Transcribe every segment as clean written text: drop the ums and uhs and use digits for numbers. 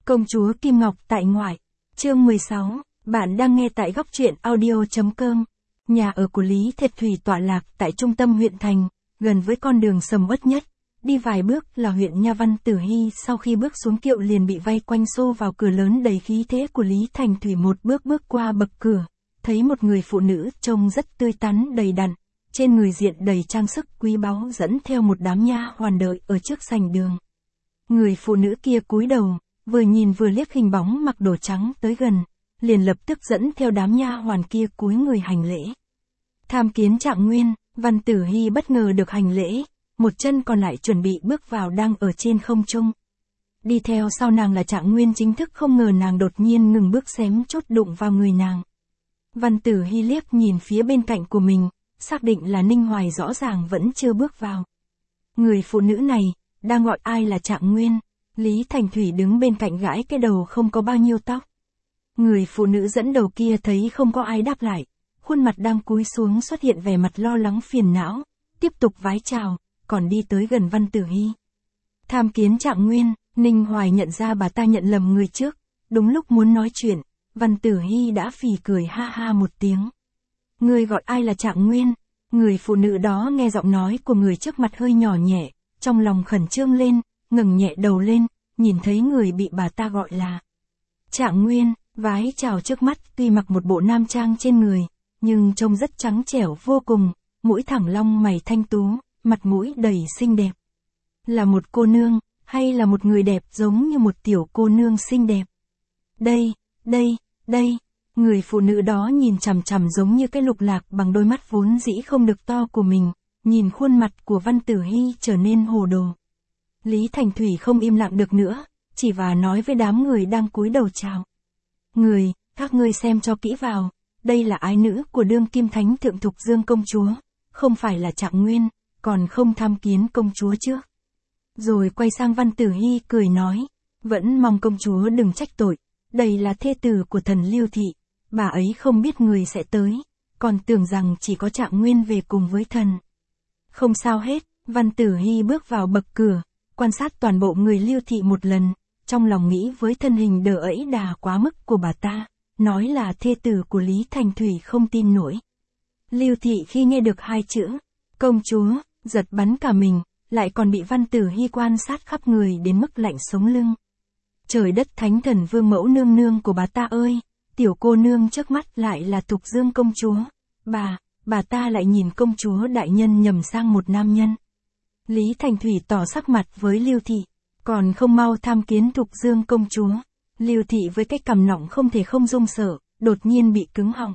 Công chúa Kim Ngọc tại ngoại. Chương 16, bạn đang nghe tại góc truyện audio.com. Nhà ở của Lý Thiệt Thủy tọa lạc tại trung tâm huyện thành, gần với con đường sầm uất nhất. Đi vài bước là huyện Nha Văn Tử Hy. Sau khi bước xuống kiệu liền bị vây quanh xô vào cửa lớn đầy khí thế của Lý Thành Thủy. Một bước bước qua bậc cửa, thấy một người phụ nữ trông rất tươi tắn đầy đặn, trên người diện đầy trang sức quý báu dẫn theo một đám nha hoàn đợi ở trước sảnh đường. Người phụ nữ kia cúi đầu, vừa nhìn vừa liếc hình bóng mặc đồ trắng tới gần, liền lập tức dẫn theo đám nha hoàn kia cúi người hành lễ. Tham kiến Trạng Nguyên. Văn Tử Hy bất ngờ được hành lễ, một chân còn lại chuẩn bị bước vào đang ở trên không trung. Đi theo sau nàng là Trạng Nguyên chính thức, không ngờ nàng đột nhiên ngừng bước xém chút đụng vào người nàng. Văn Tử Hy liếc nhìn phía bên cạnh của mình, xác định là Ninh Hoài rõ ràng vẫn chưa bước vào. Người phụ nữ này, đang gọi ai là Trạng Nguyên? Lý Thành Thủy đứng bên cạnh gãi cái đầu không có bao nhiêu tóc. Người phụ nữ dẫn đầu kia thấy không có ai đáp lại, khuôn mặt đang cúi xuống xuất hiện vẻ mặt lo lắng phiền não, tiếp tục vái chào, còn đi tới gần Văn Tử Hy. Tham kiến Trạng Nguyên. Ninh Hoài nhận ra bà ta nhận lầm người trước, đúng lúc muốn nói chuyện, Văn Tử Hy đã phì cười ha ha một tiếng. Người gọi ai là Trạng Nguyên? Người phụ nữ đó nghe giọng nói của người trước mặt hơi nhỏ nhẹ, trong lòng khẩn trương lên, ngẩng nhẹ đầu lên, nhìn thấy người bị bà ta gọi là Trạng Nguyên, vái chào trước mắt, tuy mặc một bộ nam trang trên người, nhưng trông rất trắng trẻo vô cùng, mũi thẳng long mày thanh tú, mặt mũi đầy xinh đẹp. Là một cô nương, hay là một người đẹp giống như một tiểu cô nương xinh đẹp? Đây, người phụ nữ đó nhìn chằm chằm giống như cái lục lạc bằng đôi mắt vốn dĩ không được to của mình, nhìn khuôn mặt của Văn Tử Hy trở nên hồ đồ. Lý Thành Thủy không im lặng được nữa, chỉ và nói với đám người đang cúi đầu chào. Các ngươi xem cho kỹ vào, đây là ái nữ của đương kim thánh thượng Thục Dương công chúa, không phải là Trạng Nguyên, còn không tham kiến công chúa trước. Rồi quay sang Văn Tử Hy cười nói, vẫn mong công chúa đừng trách tội, đây là thê tử của thần Liêu Thị, bà ấy không biết người sẽ tới, còn tưởng rằng chỉ có Trạng Nguyên về cùng với thần. Không sao hết. Văn Tử Hy bước vào bậc cửa, quan sát toàn bộ người Liêu Thị một lần, trong lòng nghĩ với thân hình đờ ẫy đà quá mức của bà ta, nói là thê tử của Lý Thành Thủy không tin nổi. Liêu Thị khi nghe được hai chữ công chúa, giật bắn cả mình, lại còn bị Văn Tử Hy quan sát khắp người đến mức lạnh sống lưng. Trời đất thánh thần vương mẫu nương nương của bà ta ơi, tiểu cô nương trước mắt lại là Thục Dương công chúa. Bà ta lại nhìn công chúa đại nhân nhầm sang một nam nhân. Lý Thành Thủy tỏ sắc mặt với Liêu Thị, còn không mau tham kiến Thục Dương công chúa. Liêu Thị với cái cằm nọng không thể không rung sợ, đột nhiên bị cứng họng.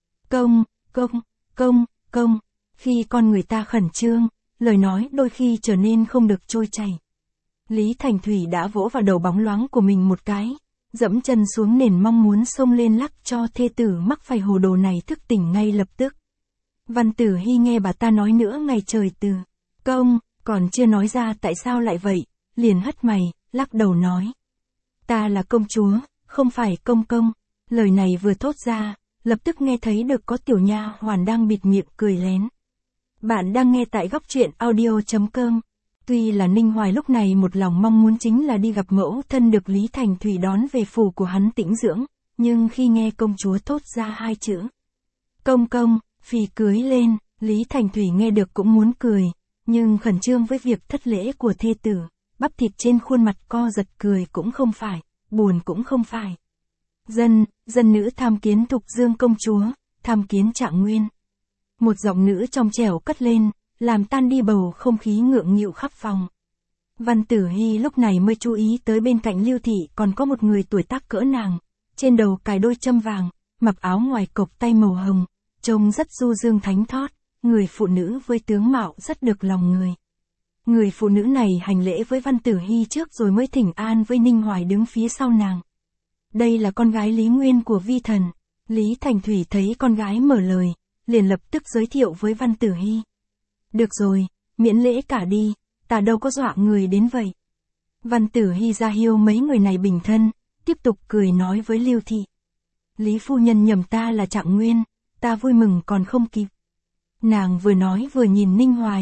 Công. Khi con người ta khẩn trương, lời nói đôi khi trở nên không được trôi chảy. Lý Thành Thủy đã vỗ vào đầu bóng loáng của mình một cái, dẫm chân xuống nền mong muốn xông lên lắc cho thê tử mắc phải hồ đồ này thức tỉnh ngay lập tức. Văn Tử Hy nghe bà ta nói nữa ngày trời từ công, còn chưa nói ra tại sao lại vậy, liền hất mày, lắc đầu nói. Ta là công chúa, không phải công. Lời này vừa thốt ra, lập tức nghe thấy được có tiểu nha hoàn đang bịt miệng cười lén. Bạn đang nghe tại góc truyện audio.com. Tuy là Ninh Hoài lúc này một lòng mong muốn chính là đi gặp mẫu thân được Lý Thành Thủy đón về phủ của hắn tĩnh dưỡng, nhưng khi nghe công chúa thốt ra hai chữ công, phì cưới lên. Lý Thành Thủy nghe được cũng muốn cười, nhưng khẩn trương với việc thất lễ của thê tử, bắp thịt trên khuôn mặt co giật, cười cũng không phải, buồn cũng không phải. Dân nữ tham kiến Thục Dương công chúa, tham kiến Trạng Nguyên. Một giọng nữ trong trẻo cất lên, làm tan đi bầu không khí ngượng nghịu khắp phòng. Văn Tử Hy lúc này mới chú ý tới bên cạnh Liêu Thị còn có một người tuổi tác cỡ nàng, trên đầu cài đôi châm vàng, mặc áo ngoài cộc tay màu hồng, trông rất du dương thánh thót, người phụ nữ với tướng mạo rất được lòng người. Người phụ nữ này hành lễ với Văn Tử Hy trước rồi mới thỉnh an với Ninh Hoài đứng phía sau nàng. Đây là con gái Lý Nguyên của vi thần. Lý Thành Thủy thấy con gái mở lời, liền lập tức giới thiệu với Văn Tử Hy. Được rồi, miễn lễ cả đi, ta đâu có dọa người đến vậy. Văn Tử Hy ra hiệu mấy người này bình thân, tiếp tục cười nói với Liêu Thị. Lý phu nhân nhầm ta là Trạng Nguyên, ta vui mừng còn không kịp. Nàng vừa nói vừa nhìn Ninh Hoài,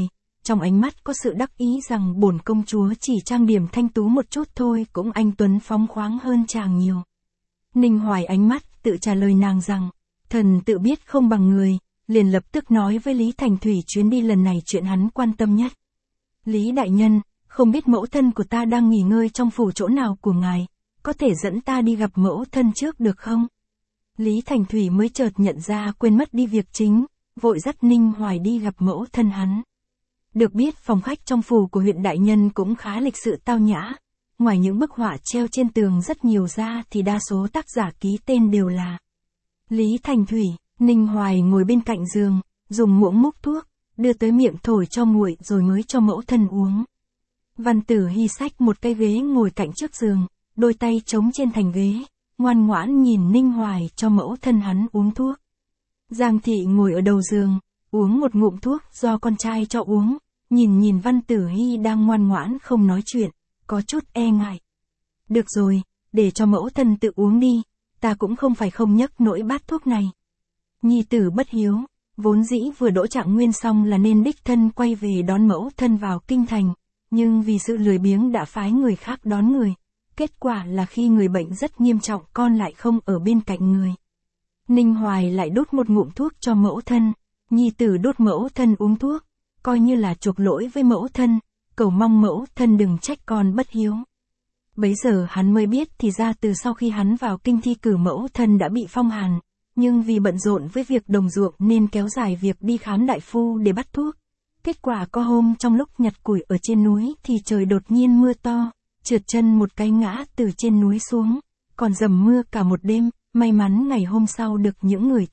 trong ánh mắt có sự đắc ý rằng bổn công chúa chỉ trang điểm thanh tú một chút thôi cũng anh tuấn phóng khoáng hơn chàng nhiều. Ninh Hoài ánh mắt tự trả lời nàng rằng, thần tự biết không bằng người, liền lập tức nói với Lý Thành Thủy chuyến đi lần này chuyện hắn quan tâm nhất. Lý đại nhân, không biết mẫu thân của ta đang nghỉ ngơi trong phủ chỗ nào của ngài, có thể dẫn ta đi gặp mẫu thân trước được không? Lý Thành Thủy mới chợt nhận ra quên mất đi việc chính, vội dắt Ninh Hoài đi gặp mẫu thân hắn. Được biết phòng khách trong phủ của huyện đại nhân cũng khá lịch sự tao nhã, ngoài những bức họa treo trên tường rất nhiều ra thì đa số tác giả ký tên đều là Lý Thành Thủy. Ninh Hoài ngồi bên cạnh giường, dùng muỗng múc thuốc, đưa tới miệng thổi cho nguội rồi mới cho mẫu thân uống. Văn Tử Hy xách một cái ghế ngồi cạnh trước giường, đôi tay chống trên thành ghế, ngoan ngoãn nhìn Ninh Hoài cho mẫu thân hắn uống thuốc. Giang Thị ngồi ở đầu giường, uống một ngụm thuốc do con trai cho uống, nhìn Văn Tử Hy đang ngoan ngoãn không nói chuyện, có chút e ngại. Được rồi, để cho mẫu thân tự uống đi, ta cũng không phải không nhấc nổi bát thuốc này. Nhi tử bất hiếu, vốn dĩ vừa đỗ trạng nguyên xong là nên đích thân quay về đón mẫu thân vào kinh thành, nhưng vì sự lười biếng đã phái người khác đón người. Kết quả là khi người bệnh rất nghiêm trọng con lại không ở bên cạnh người. Ninh Hoài lại đút một ngụm thuốc cho mẫu thân, nhi tử đút mẫu thân uống thuốc, coi như là chuộc lỗi với mẫu thân, cầu mong mẫu thân đừng trách con bất hiếu. Bấy giờ hắn mới biết thì ra từ sau khi hắn vào kinh thi cử mẫu thân đã bị phong hàn, nhưng vì bận rộn với việc đồng ruộng nên kéo dài việc đi khám đại phu để bắt thuốc. Kết quả có hôm trong lúc nhặt củi ở trên núi thì trời đột nhiên mưa to, trượt chân một cái ngã từ trên núi xuống, còn dầm mưa cả một đêm, may mắn ngày hôm sau được những người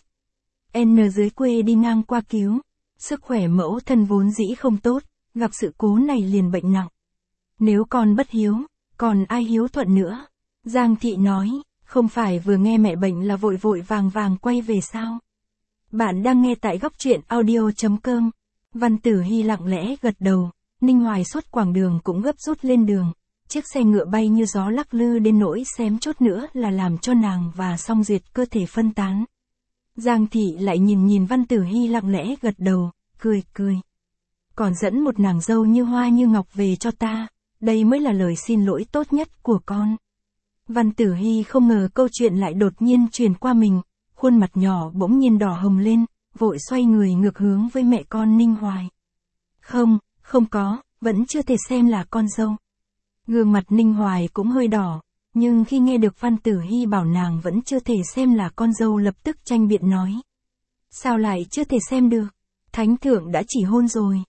THN dưới quê đi ngang qua cứu. Sức khỏe mẫu thân vốn dĩ không tốt, gặp sự cố này liền bệnh nặng. Nếu con bất hiếu, còn ai hiếu thuận nữa? Giang Thị nói, không phải vừa nghe mẹ bệnh là vội vội vàng vàng quay về sao? Bạn đang nghe tại góc truyện audio.com. Văn Tử Hy lặng lẽ gật đầu, Ninh Hoài suốt quãng đường cũng gấp rút lên đường. Chiếc xe ngựa bay như gió lắc lư đến nỗi xém chút nữa là làm cho nàng và Song Duyệt cơ thể phân tán. Giang Thị lại nhìn Văn Tử Hy lặng lẽ gật đầu, cười. Còn dẫn một nàng dâu như hoa như ngọc về cho ta, đây mới là lời xin lỗi tốt nhất của con. Văn Tử Hy không ngờ câu chuyện lại đột nhiên truyền qua mình, khuôn mặt nhỏ bỗng nhiên đỏ hồng lên, vội xoay người ngược hướng với mẹ con Ninh Hoài. Không có, vẫn chưa thể xem là con dâu. Gương mặt Ninh Hoài cũng hơi đỏ, nhưng khi nghe được Văn Tử Hy bảo nàng vẫn chưa thể xem là con dâu lập tức tranh biện nói. Sao lại chưa thể xem được? Thánh thượng đã chỉ hôn rồi.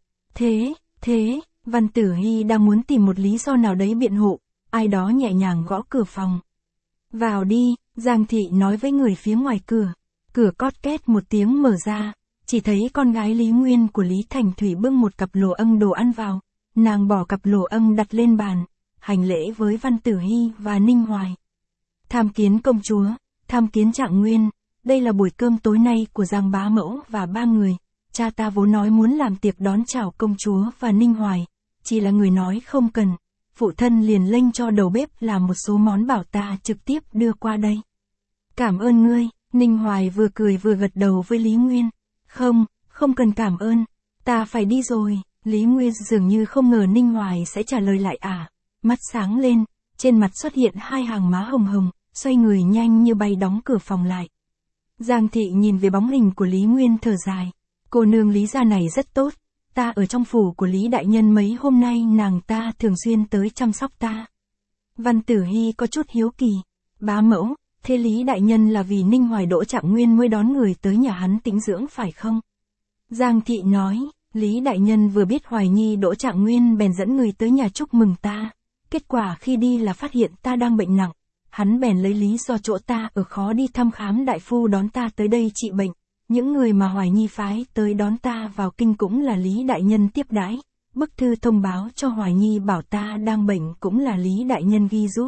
Thế, Văn Tử Hy đang muốn tìm một lý do nào đấy biện hộ, ai đó nhẹ nhàng gõ cửa phòng. Vào đi, Giang Thị nói với người phía ngoài cửa. Cửa cót két một tiếng mở ra, chỉ thấy con gái Lý Nguyên của Lý Thành Thủy bưng một cặp lồ âng đồ ăn vào. Nàng bỏ cặp lồ âng đặt lên bàn, hành lễ với Văn Tử Hy và Ninh Hoài. Tham kiến công chúa, tham kiến trạng nguyên, đây là buổi cơm tối nay của Giang bá mẫu và 3 người. Cha ta vốn nói muốn làm tiệc đón chào công chúa và Ninh Hoài, chỉ là người nói không cần. Phụ thân liền lệnh cho đầu bếp làm một số món bảo ta trực tiếp đưa qua đây. Cảm ơn ngươi, Ninh Hoài vừa cười vừa gật đầu với Lý Nguyên. Không cần cảm ơn, ta phải đi rồi. Lý Nguyên dường như không ngờ Ninh Hoài sẽ trả lời lại mắt sáng lên, trên mặt xuất hiện 2 hàng má hồng hồng, xoay người nhanh như bay đóng cửa phòng lại. Giang Thị nhìn về bóng hình của Lý Nguyên thở dài, cô nương Lý gia này rất tốt, ta ở trong phủ của Lý đại nhân mấy hôm nay nàng ta thường xuyên tới chăm sóc ta. Văn Tử Hy có chút hiếu kỳ, bá mẫu, thế Lý đại nhân là vì Ninh Hoài đỗ trạng nguyên mới đón người tới nhà hắn tĩnh dưỡng phải không? Giang Thị nói, Lý đại nhân vừa biết Hoài Nhi đỗ trạng nguyên bèn dẫn người tới nhà chúc mừng ta. Kết quả khi đi là phát hiện ta đang bệnh nặng, hắn bèn lấy lý do chỗ ta ở khó đi thăm khám đại phu đón ta tới đây trị bệnh. Những người mà Hoài Nhi phái tới đón ta vào kinh cũng là Lý đại nhân tiếp đãi. Bức thư thông báo cho Hoài Nhi bảo ta đang bệnh cũng là Lý đại nhân ghi giúp.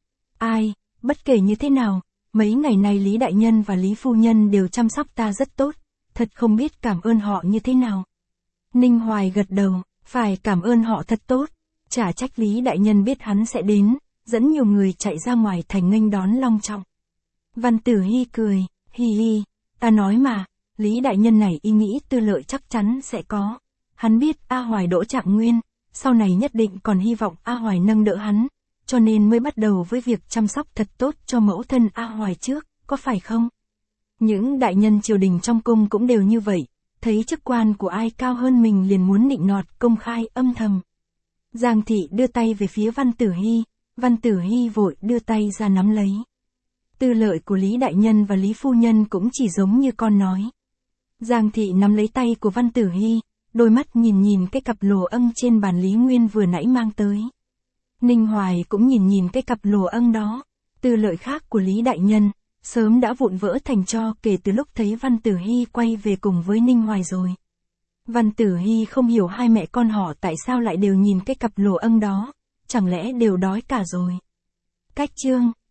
Bất kể như thế nào, mấy ngày nay Lý đại nhân và Lý phu nhân đều chăm sóc ta rất tốt, thật không biết cảm ơn họ như thế nào. Ninh Hoài gật đầu, phải cảm ơn họ thật tốt. Chả trách Lý đại nhân biết hắn sẽ đến, dẫn nhiều người chạy ra ngoài thành nghênh đón long trọng. Văn Tử Hy cười, hi, ta nói mà, Lý đại nhân này ý nghĩ tư lợi chắc chắn sẽ có. Hắn biết A Hoài đỗ Trạng Nguyên, sau này nhất định còn hy vọng A Hoài nâng đỡ hắn, cho nên mới bắt đầu với việc chăm sóc thật tốt cho mẫu thân A Hoài trước, có phải không? Những đại nhân triều đình trong cung cũng đều như vậy, thấy chức quan của ai cao hơn mình liền muốn nịnh nọt, công khai, âm thầm. Giang thị đưa tay về phía Văn Tử Hy, Văn Tử Hy vội đưa tay ra nắm lấy. Tư lợi của Lý Đại Nhân và Lý Phu Nhân cũng chỉ giống như con nói. Giang thị nắm lấy tay của Văn Tử Hy, đôi mắt nhìn nhìn cái cặp lồ âng trên bàn Lý Nguyên vừa nãy mang tới. Ninh Hoài cũng nhìn nhìn cái cặp lồ âng đó. Tư lợi khác của Lý Đại Nhân, sớm đã vụn vỡ thành tro kể từ lúc thấy Văn Tử Hy quay về cùng với Ninh Hoài rồi. Văn Tử Hy không hiểu hai mẹ con họ tại sao lại đều nhìn cái cặp lồ âng đó, chẳng lẽ đều đói cả rồi. Cách chương